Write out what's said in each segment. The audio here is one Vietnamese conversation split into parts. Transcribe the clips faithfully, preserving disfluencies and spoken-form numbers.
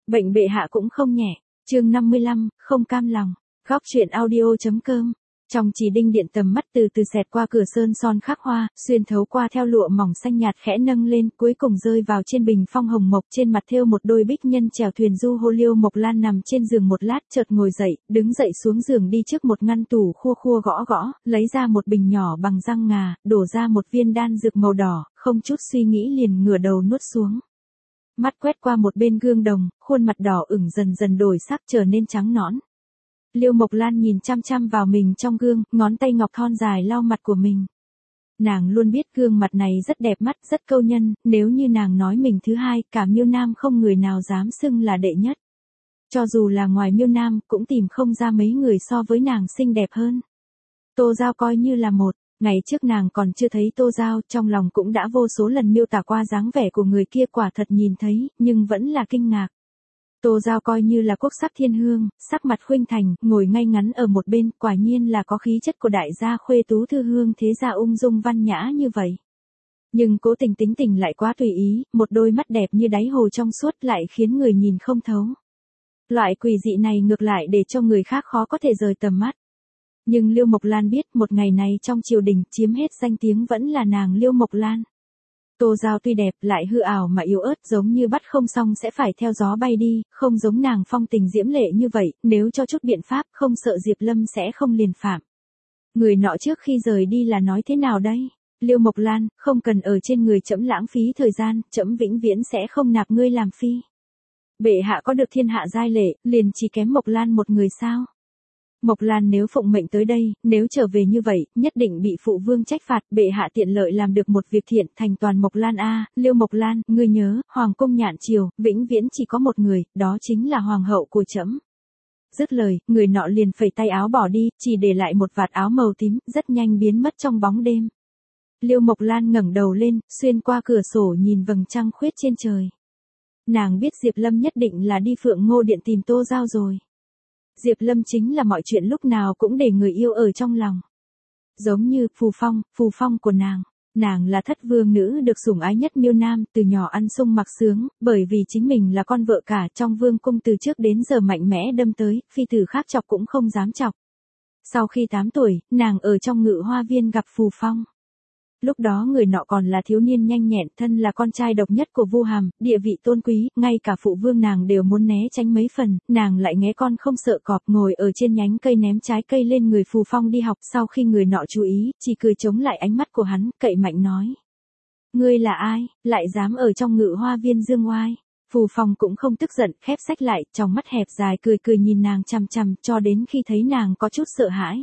Bệnh bệ hạ cũng không nhẹ. Chương năm mươi lăm, không cam lòng. Góc truyện audio.com. Trong trì đinh điện tầm mắt từ từ xẹt qua cửa sơn son khắc hoa, xuyên thấu qua theo lụa mỏng xanh nhạt khẽ nâng lên, cuối cùng rơi vào trên bình phong hồng mộc, trên mặt thêu một đôi bích nhân chèo thuyền du hô. Liêu Mộc Lan nằm trên giường một lát, chợt ngồi dậy, đứng dậy xuống giường đi trước một ngăn tủ khua khua gõ gõ, lấy ra một bình nhỏ bằng răng ngà, đổ ra một viên đan dược màu đỏ, không chút suy nghĩ liền ngửa đầu nuốt xuống. Mắt quét qua một bên gương đồng, khuôn mặt đỏ ửng dần dần đổi sắc trở nên trắng nõn. Liêu Mộc Lan nhìn chăm chăm vào mình trong gương, ngón tay ngọc thon dài lau mặt của mình. Nàng luôn biết gương mặt này rất đẹp mắt, rất câu nhân, nếu như nàng nói mình thứ hai, cả Miêu Nam không người nào dám xưng là đệ nhất. Cho dù là ngoài Miêu Nam, cũng tìm không ra mấy người so với nàng xinh đẹp hơn. Tô Giao coi như là một. Ngày trước nàng còn chưa thấy Tô Giao, trong lòng cũng đã vô số lần miêu tả qua dáng vẻ của người kia, quả thật nhìn thấy, nhưng vẫn là kinh ngạc. Tô Giao coi như là quốc sắc thiên hương, sắc mặt khuynh thành, ngồi ngay ngắn ở một bên, quả nhiên là có khí chất của đại gia khuê tú thư hương thế gia ung dung văn nhã như vậy. Nhưng cố tình tính tình lại quá tùy ý, một đôi mắt đẹp như đáy hồ trong suốt lại khiến người nhìn không thấu. Loại quỷ dị này ngược lại để cho người khác khó có thể rời tầm mắt. Nhưng Liêu Mộc Lan biết một ngày này trong triều đình chiếm hết danh tiếng vẫn là nàng Liêu Mộc Lan. Tô Giao tuy đẹp lại hư ảo mà yếu ớt, giống như bắt không xong sẽ phải theo gió bay đi, không giống nàng phong tình diễm lệ như vậy, nếu cho chút biện pháp không sợ Diệp Lâm sẽ không liền phạm. Người nọ trước khi rời đi là nói thế nào đây? Liêu Mộc Lan, không cần ở trên người trẫm lãng phí thời gian, trẫm vĩnh viễn sẽ không nạp ngươi làm phi. Bệ hạ có được thiên hạ giai lệ, liền chỉ kém Mộc Lan một người sao? Mộc Lan nếu phụng mệnh tới đây, nếu trở về như vậy, nhất định bị phụ vương trách phạt. Bệ hạ tiện lợi làm được một việc thiện, thành toàn Mộc Lan a. Liêu Mộc Lan, ngươi nhớ, hoàng cung Nhạn Triều, vĩnh viễn chỉ có một người, đó chính là hoàng hậu của trẫm. Dứt lời, người nọ liền phẩy tay áo bỏ đi, chỉ để lại một vạt áo màu tím, rất nhanh biến mất trong bóng đêm. Liêu Mộc Lan ngẩng đầu lên, xuyên qua cửa sổ nhìn vầng trăng khuyết trên trời. Nàng biết Diệp Lâm nhất định là đi Phượng Ngô Điện tìm Tô Giao rồi. Diệp Lâm chính là mọi chuyện lúc nào cũng để người yêu ở trong lòng. Giống như Phù Phong, Phù Phong của nàng. Nàng là thất vương nữ được sủng ái nhất Miêu Nam, từ nhỏ ăn sung mặc sướng, bởi vì chính mình là con vợ cả trong vương cung từ trước đến giờ mạnh mẽ đâm tới, phi tử khác chọc cũng không dám chọc. Sau khi tám tuổi, nàng ở trong Ngự Hoa Viên gặp Phù Phong. Lúc đó người nọ còn là thiếu niên nhanh nhẹn, thân là con trai độc nhất của Vu Hàm, địa vị tôn quý, ngay cả phụ vương nàng đều muốn né tránh mấy phần, nàng lại nghe con không sợ cọp, ngồi ở trên nhánh cây ném trái cây lên người Phù Phong đi học. Sau khi người nọ chú ý, chỉ cười chống lại ánh mắt của hắn, cậy mạnh nói: ngươi là ai, lại dám ở trong Ngự Hoa Viên dương oai? Phù Phong cũng không tức giận, khép sách lại, trong mắt hẹp dài cười cười nhìn nàng chằm chằm, cho đến khi thấy nàng có chút sợ hãi.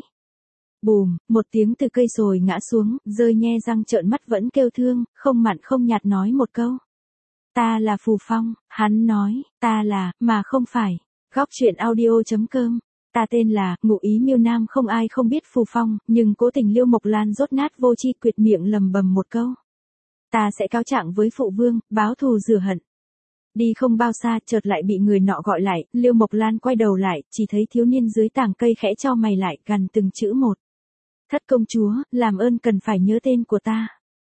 Bùm, một tiếng từ cây rồi ngã xuống, rơi nhe răng trợn mắt vẫn kêu thương, không mặn không nhạt nói một câu: ta là Phù Phong. Hắn nói, ta là, mà không phải. Góc truyện audio.com. Ta tên là, ngụ ý Miêu Nam không ai không biết Phù Phong, nhưng cố tình Liêu Mộc Lan rốt nát vô chi quyệt miệng lầm bầm một câu: ta sẽ cáo trạng với phụ vương, báo thù rửa hận. Đi không bao xa, chợt lại bị người nọ gọi lại. Liêu Mộc Lan quay đầu lại, chỉ thấy thiếu niên dưới tàng cây khẽ chau mày lại, gằn từng chữ một: thất công chúa, làm ơn cần phải nhớ tên của ta.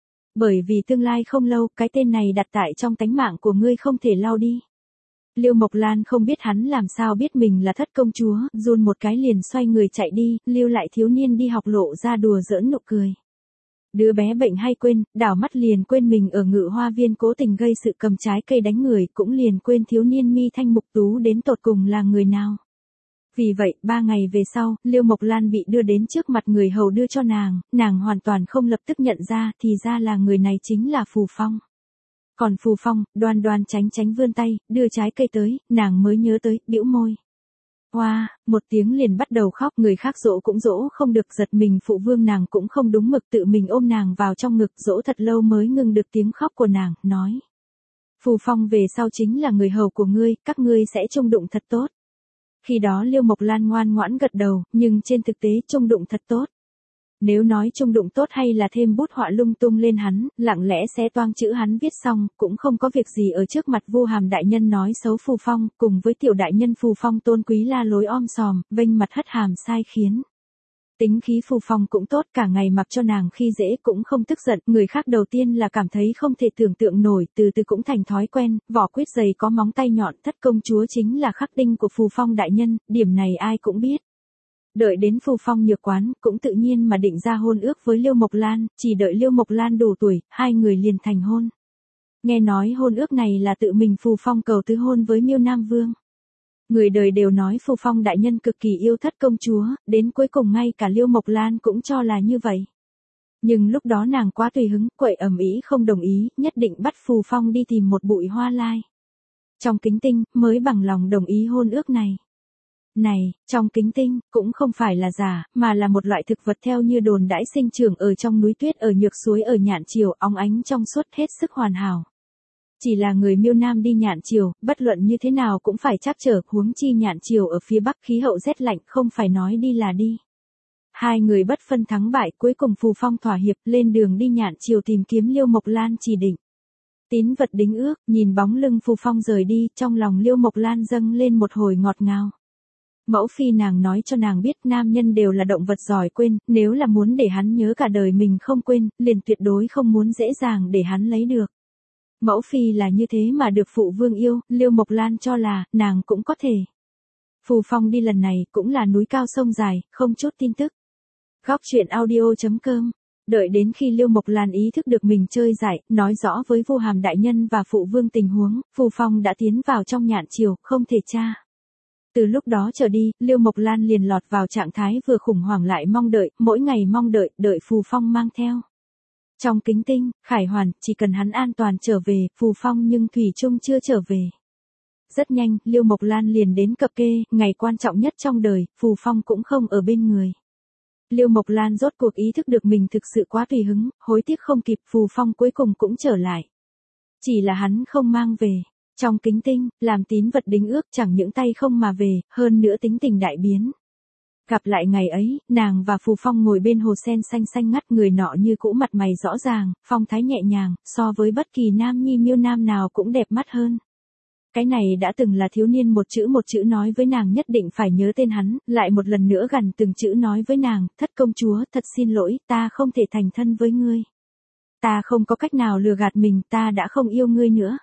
Bởi vì tương lai không lâu, cái tên này đặt tại trong tánh mạng của ngươi không thể lau đi. Liêu Mộc Lan không biết hắn làm sao biết mình là thất công chúa, run một cái liền xoay người chạy đi, lưu lại thiếu niên đi học lộ ra đùa giỡn nụ cười. Đứa bé bệnh hay quên, đảo mắt liền quên mình ở Ngự Hoa Viên cố tình gây sự cầm trái cây đánh người, cũng liền quên thiếu niên mi thanh mục tú đến tột cùng là người nào. Vì vậy, ba ngày về sau, Liêu Mộc Lan bị đưa đến trước mặt người hầu đưa cho nàng, nàng hoàn toàn không lập tức nhận ra, thì ra là người này chính là Phù Phong. Còn Phù Phong, đoan đoan tránh tránh vươn tay, đưa trái cây tới, nàng mới nhớ tới, bĩu môi. Hoa, wow, một tiếng liền bắt đầu khóc, người khác dỗ cũng dỗ không được, giật mình phụ vương nàng cũng không đúng mực, tự mình ôm nàng vào trong ngực, dỗ thật lâu mới ngừng được tiếng khóc của nàng, nói: Phù Phong về sau chính là người hầu của ngươi, các ngươi sẽ chung đụng thật tốt. Khi đó Liêu Mộc Lan ngoan ngoãn gật đầu, nhưng trên thực tế chung đụng thật tốt. Nếu nói chung đụng tốt hay là thêm bút họa lung tung lên hắn, lặng lẽ xé toang chữ hắn viết xong, cũng không có việc gì ở trước mặt Vu Hàm đại nhân nói xấu Phù Phong, cùng với tiểu đại nhân Phù Phong tôn quý la lối om sòm, vênh mặt hất hàm sai khiến. Tính khí Phù Phong cũng tốt, cả ngày mặc cho nàng khi dễ cũng không tức giận, người khác đầu tiên là cảm thấy không thể tưởng tượng nổi, từ từ cũng thành thói quen, vỏ quýt dày có móng tay nhọn, thất công chúa chính là khắc tinh của Phù Phong đại nhân, điểm này ai cũng biết. Đợi đến Phù Phong nhược quán, cũng tự nhiên mà định ra hôn ước với Liêu Mộc Lan, chỉ đợi Liêu Mộc Lan đủ tuổi, hai người liền thành hôn. Nghe nói hôn ước này là tự mình Phù Phong cầu tứ hôn với Miêu Nam Vương. Người đời đều nói Phù Phong đại nhân cực kỳ yêu thất công chúa, đến cuối cùng ngay cả Liêu Mộc Lan cũng cho là như vậy. Nhưng lúc đó nàng quá tùy hứng, quậy ầm ĩ không đồng ý, nhất định bắt Phù Phong đi tìm một bụi hoa lai. Trong Kính Tinh, mới bằng lòng đồng ý hôn ước này. Này, trong Kính Tinh, cũng không phải là giả, mà là một loại thực vật theo như đồn đãi sinh trưởng ở trong núi tuyết ở nhược suối ở Nhạn Triều, óng ánh trong suốt hết sức hoàn hảo. Chỉ là người Miêu Nam đi Nhạn Triều, bất luận như thế nào cũng phải trắc trở, huống chi Nhạn Triều ở phía bắc khí hậu rét lạnh, không phải nói đi là đi. Hai người bất phân thắng bại, cuối cùng Phù Phong thỏa hiệp, lên đường đi Nhạn Triều tìm kiếm Liêu Mộc Lan chỉ định. Tín vật đính ước, nhìn bóng lưng Phù Phong rời đi, trong lòng Liêu Mộc Lan dâng lên một hồi ngọt ngào. Mẫu phi nàng nói cho nàng biết nam nhân đều là động vật giỏi quên, nếu là muốn để hắn nhớ cả đời mình không quên, liền tuyệt đối không muốn dễ dàng để hắn lấy được. Mẫu phi là như thế mà được phụ vương yêu, Liêu Mộc Lan cho là, nàng cũng có thể. Phù Phong đi lần này cũng là núi cao sông dài, không chút tin tức. Góc truyện audio chấm com. Đợi đến khi Liêu Mộc Lan ý thức được mình chơi giải, nói rõ với Vu Hàm đại nhân và phụ vương tình huống, Phù Phong đã tiến vào trong Nhạn Triều, không thể tra. Từ lúc đó trở đi, Liêu Mộc Lan liền lọt vào trạng thái vừa khủng hoảng lại mong đợi, mỗi ngày mong đợi, đợi Phù Phong mang theo. Trong Kính Tinh, Khải Hoàn, chỉ cần hắn an toàn trở về, Phù Phong nhưng thủy chung chưa trở về. Rất nhanh, Liêu Mộc Lan liền đến cập kê, ngày quan trọng nhất trong đời, Phù Phong cũng không ở bên người. Liêu Mộc Lan rốt cuộc ý thức được mình thực sự quá tùy hứng, hối tiếc không kịp, Phù Phong cuối cùng cũng trở lại. Chỉ là hắn không mang về. Trong Kính Tinh, làm tín vật đính ước chẳng những tay không mà về, hơn nữa tính tình đại biến. Gặp lại ngày ấy, nàng và Phù Phong ngồi bên hồ sen xanh xanh ngắt, người nọ như cũ mặt mày rõ ràng, phong thái nhẹ nhàng, so với bất kỳ nam nhi Miêu Nam nào cũng đẹp mắt hơn. Cái này đã từng là thiếu niên một chữ một chữ nói với nàng nhất định phải nhớ tên hắn, lại một lần nữa gần từng chữ nói với nàng, thất công chúa, thật xin lỗi, ta không thể thành thân với ngươi. Ta không có cách nào lừa gạt mình, ta đã không yêu ngươi nữa.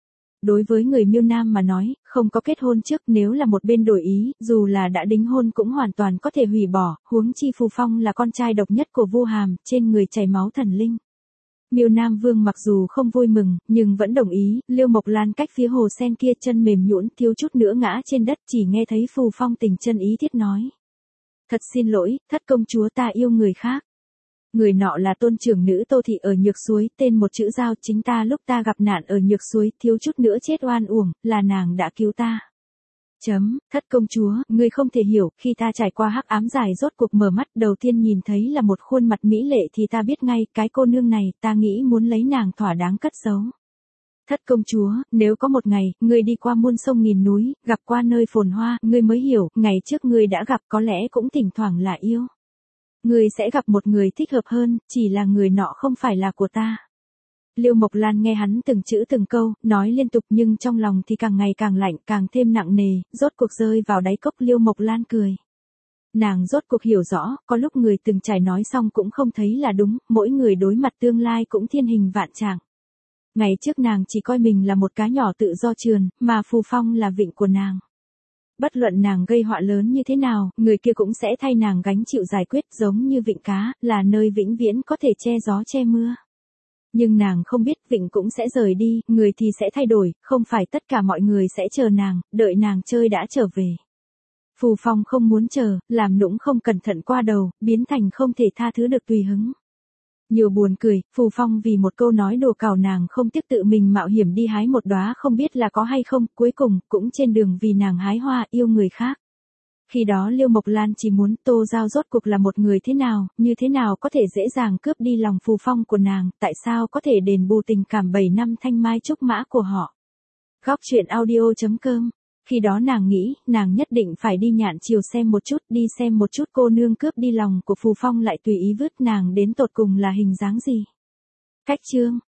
Đối với người Miêu Nam mà nói, không có kết hôn trước, nếu là một bên đổi ý, dù là đã đính hôn cũng hoàn toàn có thể hủy bỏ, huống chi Phù Phong là con trai độc nhất của Vu Hàm, trên người chảy máu thần linh. Miêu Nam Vương mặc dù không vui mừng, nhưng vẫn đồng ý, Liêu Mộc Lan cách phía hồ sen kia chân mềm nhũn thiếu chút nữa ngã trên đất, chỉ nghe thấy Phù Phong tình chân ý thiết nói. Thật xin lỗi, thất công chúa, ta yêu người khác. Người nọ là tôn trưởng nữ Tô Thị ở Nhược Suối, tên một chữ Giao, chính ta lúc ta gặp nạn ở Nhược Suối, thiếu chút nữa chết oan uổng, là nàng đã cứu ta. Chấm, thất công chúa, ngươi không thể hiểu, khi ta trải qua hắc ám dài rốt cuộc mở mắt, đầu tiên nhìn thấy là một khuôn mặt mỹ lệ thì ta biết ngay, cái cô nương này, ta nghĩ muốn lấy nàng thỏa đáng cất giấu. Thất công chúa, nếu có một ngày, ngươi đi qua muôn sông nghìn núi, gặp qua nơi phồn hoa, ngươi mới hiểu, ngày trước ngươi đã gặp có lẽ cũng thỉnh thoảng là yêu. Ngươi sẽ gặp một người thích hợp hơn, chỉ là người nọ không phải là của ta. Liêu Mộc Lan nghe hắn từng chữ từng câu, nói liên tục nhưng trong lòng thì càng ngày càng lạnh, càng thêm nặng nề, rốt cuộc rơi vào đáy cốc. Liêu Mộc Lan cười. Nàng rốt cuộc hiểu rõ, có lúc người từng trải nói xong cũng không thấy là đúng, mỗi người đối mặt tương lai cũng thiên hình vạn trạng. Ngày trước nàng chỉ coi mình là một cá nhỏ tự do trườn, mà Phù Phong là vịnh của nàng. Bất luận nàng gây họa lớn như thế nào, người kia cũng sẽ thay nàng gánh chịu giải quyết, giống như vịnh cá, là nơi vĩnh viễn có thể che gió che mưa. Nhưng nàng không biết vịnh cũng sẽ rời đi, người thì sẽ thay đổi, không phải tất cả mọi người sẽ chờ nàng, đợi nàng chơi đã trở về. Phù Phong không muốn chờ, làm nũng không cẩn thận qua đầu, biến thành không thể tha thứ được tùy hứng. Nhiều buồn cười, Phù Phong vì một câu nói đùa cào nàng không tiếc tự mình mạo hiểm đi hái một đóa không biết là có hay không, cuối cùng cũng trên đường vì nàng hái hoa yêu người khác. Khi đó Liêu Mộc Lan chỉ muốn Tô Giao rốt cuộc là một người thế nào, như thế nào có thể dễ dàng cướp đi lòng Phù Phong của nàng, tại sao có thể đền bù tình cảm bảy năm thanh mai trúc mã của họ. Góc truyện audio chấm com. Khi đó nàng nghĩ, nàng nhất định phải đi Nhạn Triều xem một chút, đi xem một chút cô nương cướp đi lòng của Phù Phong lại tùy ý vứt nàng đến tột cùng là hình dáng gì. Cách chương